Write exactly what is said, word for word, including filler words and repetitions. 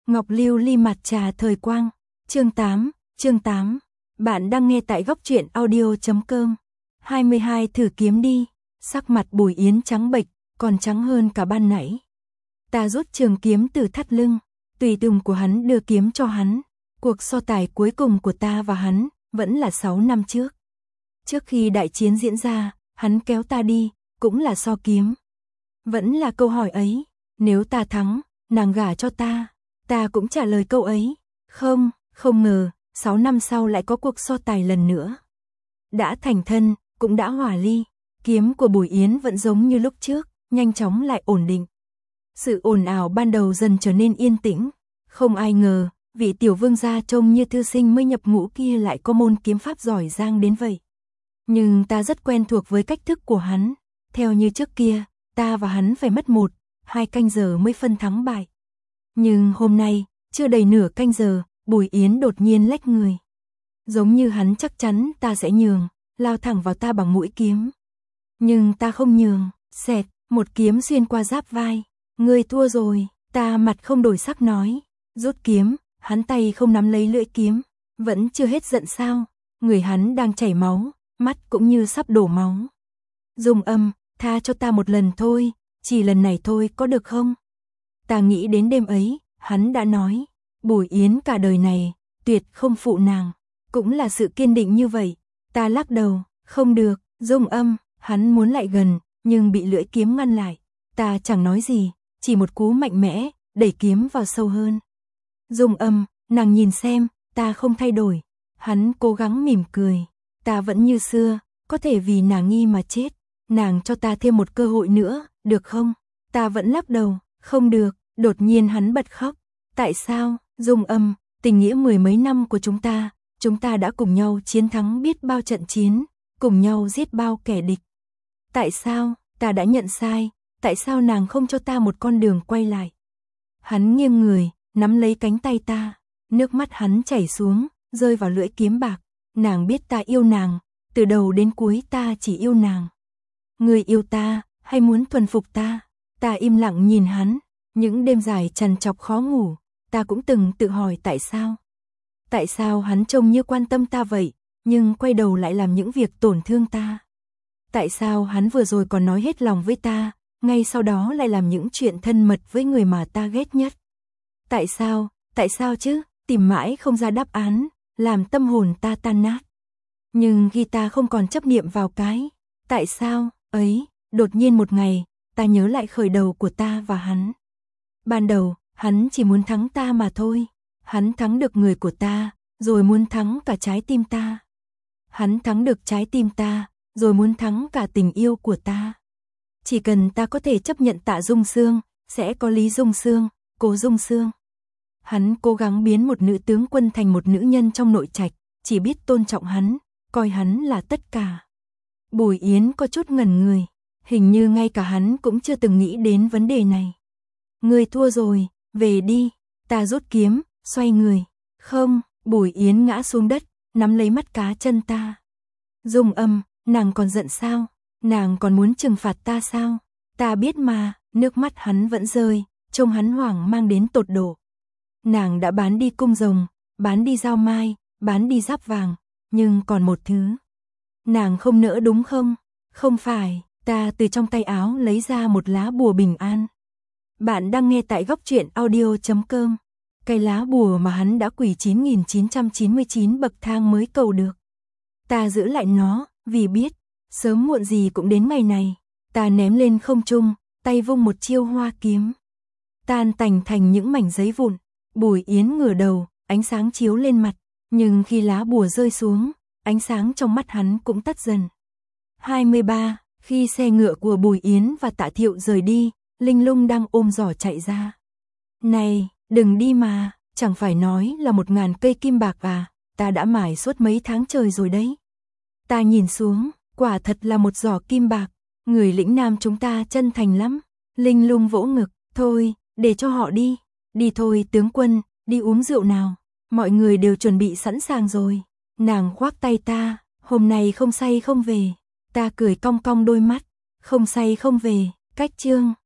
Ngọc Lưu Ly mặt trà thời quang. Chương tám, chương tám. Bạn đang nghe tại góc truyện audio chấm com. hai mươi hai thử kiếm đi. Sắc mặt Bùi Yến trắng bệch, còn trắng hơn cả ban nãy. Ta rút trường kiếm từ thắt lưng, tùy tùng của hắn đưa kiếm cho hắn. Cuộc so tài cuối cùng của ta và hắn vẫn là sáu năm trước. Trước khi đại chiến diễn ra, hắn kéo ta đi, cũng là so kiếm. Vẫn là câu hỏi ấy, nếu ta thắng, nàng gả cho ta. Ta cũng trả lời câu ấy, không, không ngờ, sáu năm sau lại có cuộc so tài lần nữa. Đã thành thân, cũng đã hòa ly, kiếm của Bùi Yến vẫn giống như lúc trước, nhanh chóng lại ổn định. Sự ồn ào ban đầu dần trở nên yên tĩnh, không ai ngờ, vị tiểu vương gia trông như thư sinh mới nhập ngũ kia lại có môn kiếm pháp giỏi giang đến vậy. Nhưng ta rất quen thuộc với cách thức của hắn, theo như trước kia, ta và hắn phải mất một, hai canh giờ mới phân thắng bại. Nhưng hôm nay, chưa đầy nửa canh giờ, Bùi Yến đột nhiên lách người. Giống như hắn chắc chắn ta sẽ nhường, lao thẳng vào ta bằng mũi kiếm. Nhưng ta không nhường, xẹt, một kiếm xuyên qua giáp vai. Ngươi thua rồi, ta mặt không đổi sắc nói. Rút kiếm, hắn tay không nắm lấy lưỡi kiếm. Vẫn chưa hết giận sao, người hắn đang chảy máu, mắt cũng như sắp đổ máu. Dung Âm, tha cho ta một lần thôi, chỉ lần này thôi có được không? Ta nghĩ đến đêm ấy, hắn đã nói, Bùi Yến cả đời này, tuyệt không phụ nàng. Cũng là sự kiên định như vậy. Ta lắc đầu, không được, Dung Âm, hắn muốn lại gần, nhưng bị lưỡi kiếm ngăn lại. Ta chẳng nói gì, chỉ một cú mạnh mẽ, đẩy kiếm vào sâu hơn. Dung Âm, nàng nhìn xem, ta không thay đổi. Hắn cố gắng mỉm cười. Ta vẫn như xưa, có thể vì nàng nghi mà chết. Nàng cho ta thêm một cơ hội nữa, được không? Ta vẫn lắc đầu, không được. Đột nhiên hắn bật khóc. Tại sao, Dung Âm, tình nghĩa mười mấy năm của chúng ta, chúng ta đã cùng nhau chiến thắng biết bao trận chiến, cùng nhau giết bao kẻ địch. Tại sao, ta đã nhận sai, tại sao nàng không cho ta một con đường quay lại? Hắn nghiêng người, nắm lấy cánh tay ta, nước mắt hắn chảy xuống, rơi vào lưỡi kiếm bạc. Nàng biết ta yêu nàng, từ đầu đến cuối ta chỉ yêu nàng. Người yêu ta, hay muốn thuần phục ta? Ta im lặng nhìn hắn. Những đêm dài trằn trọc khó ngủ, ta cũng từng tự hỏi tại sao. Tại sao hắn trông như quan tâm ta vậy, nhưng quay đầu lại làm những việc tổn thương ta. Tại sao hắn vừa rồi còn nói hết lòng với ta, ngay sau đó lại làm những chuyện thân mật với người mà ta ghét nhất. Tại sao, tại sao chứ, tìm mãi không ra đáp án, làm tâm hồn ta tan nát. Nhưng khi ta không còn chấp niệm vào cái, tại sao, ấy, đột nhiên một ngày, ta nhớ lại khởi đầu của ta và hắn. Ban đầu, hắn chỉ muốn thắng ta mà thôi. Hắn thắng được người của ta, rồi muốn thắng cả trái tim ta. Hắn thắng được trái tim ta, rồi muốn thắng cả tình yêu của ta. Chỉ cần ta có thể chấp nhận Tạ Dung Xương, sẽ có Lý Dung Xương, Cố Dung Xương. Hắn cố gắng biến một nữ tướng quân thành một nữ nhân trong nội trạch, chỉ biết tôn trọng hắn, coi hắn là tất cả. Bùi Yến có chút ngẩn người, hình như ngay cả hắn cũng chưa từng nghĩ đến vấn đề này. Ngươi thua rồi, về đi. Ta rút kiếm, xoay người. Không, Bùi Yến ngã xuống đất, nắm lấy mắt cá chân ta. Dung Âm, nàng còn giận sao? Nàng còn muốn trừng phạt ta sao? Ta biết mà, nước mắt hắn vẫn rơi, trông hắn hoảng mang đến tột độ. Nàng đã bán đi cung rồng, bán đi dao mai, bán đi giáp vàng, nhưng còn một thứ. Nàng không nỡ đúng không? Không phải, ta từ trong tay áo lấy ra một lá bùa bình an. Bạn đang nghe tại góc truyện audio chấm com. Cái lá bùa mà hắn đã quỳ chín nghìn chín trăm chín mươi chín bậc thang mới cầu được. Ta giữ lại nó, vì biết, sớm muộn gì cũng đến ngày này. Ta ném lên không trung, tay vung một chiêu hoa kiếm. Tan tành thành những mảnh giấy vụn. Bùi Yến ngửa đầu, ánh sáng chiếu lên mặt. Nhưng khi lá bùa rơi xuống, ánh sáng trong mắt hắn cũng tắt dần. hai mươi ba. Khi xe ngựa của Bùi Yến và Tạ Thiệu rời đi, Linh Lung đang ôm giỏ chạy ra. Này, đừng đi mà, chẳng phải nói là một ngàn cây kim bạc à, ta đã mải suốt mấy tháng trời rồi đấy. Ta nhìn xuống, quả thật là một giỏ kim bạc, người lĩnh nam chúng ta chân thành lắm. Linh Lung vỗ ngực, thôi, để cho họ đi, đi thôi tướng quân, đi uống rượu nào, mọi người đều chuẩn bị sẵn sàng rồi. Nàng khoác tay ta, hôm nay không say không về. Ta cười cong cong đôi mắt, không say không về, cách chương.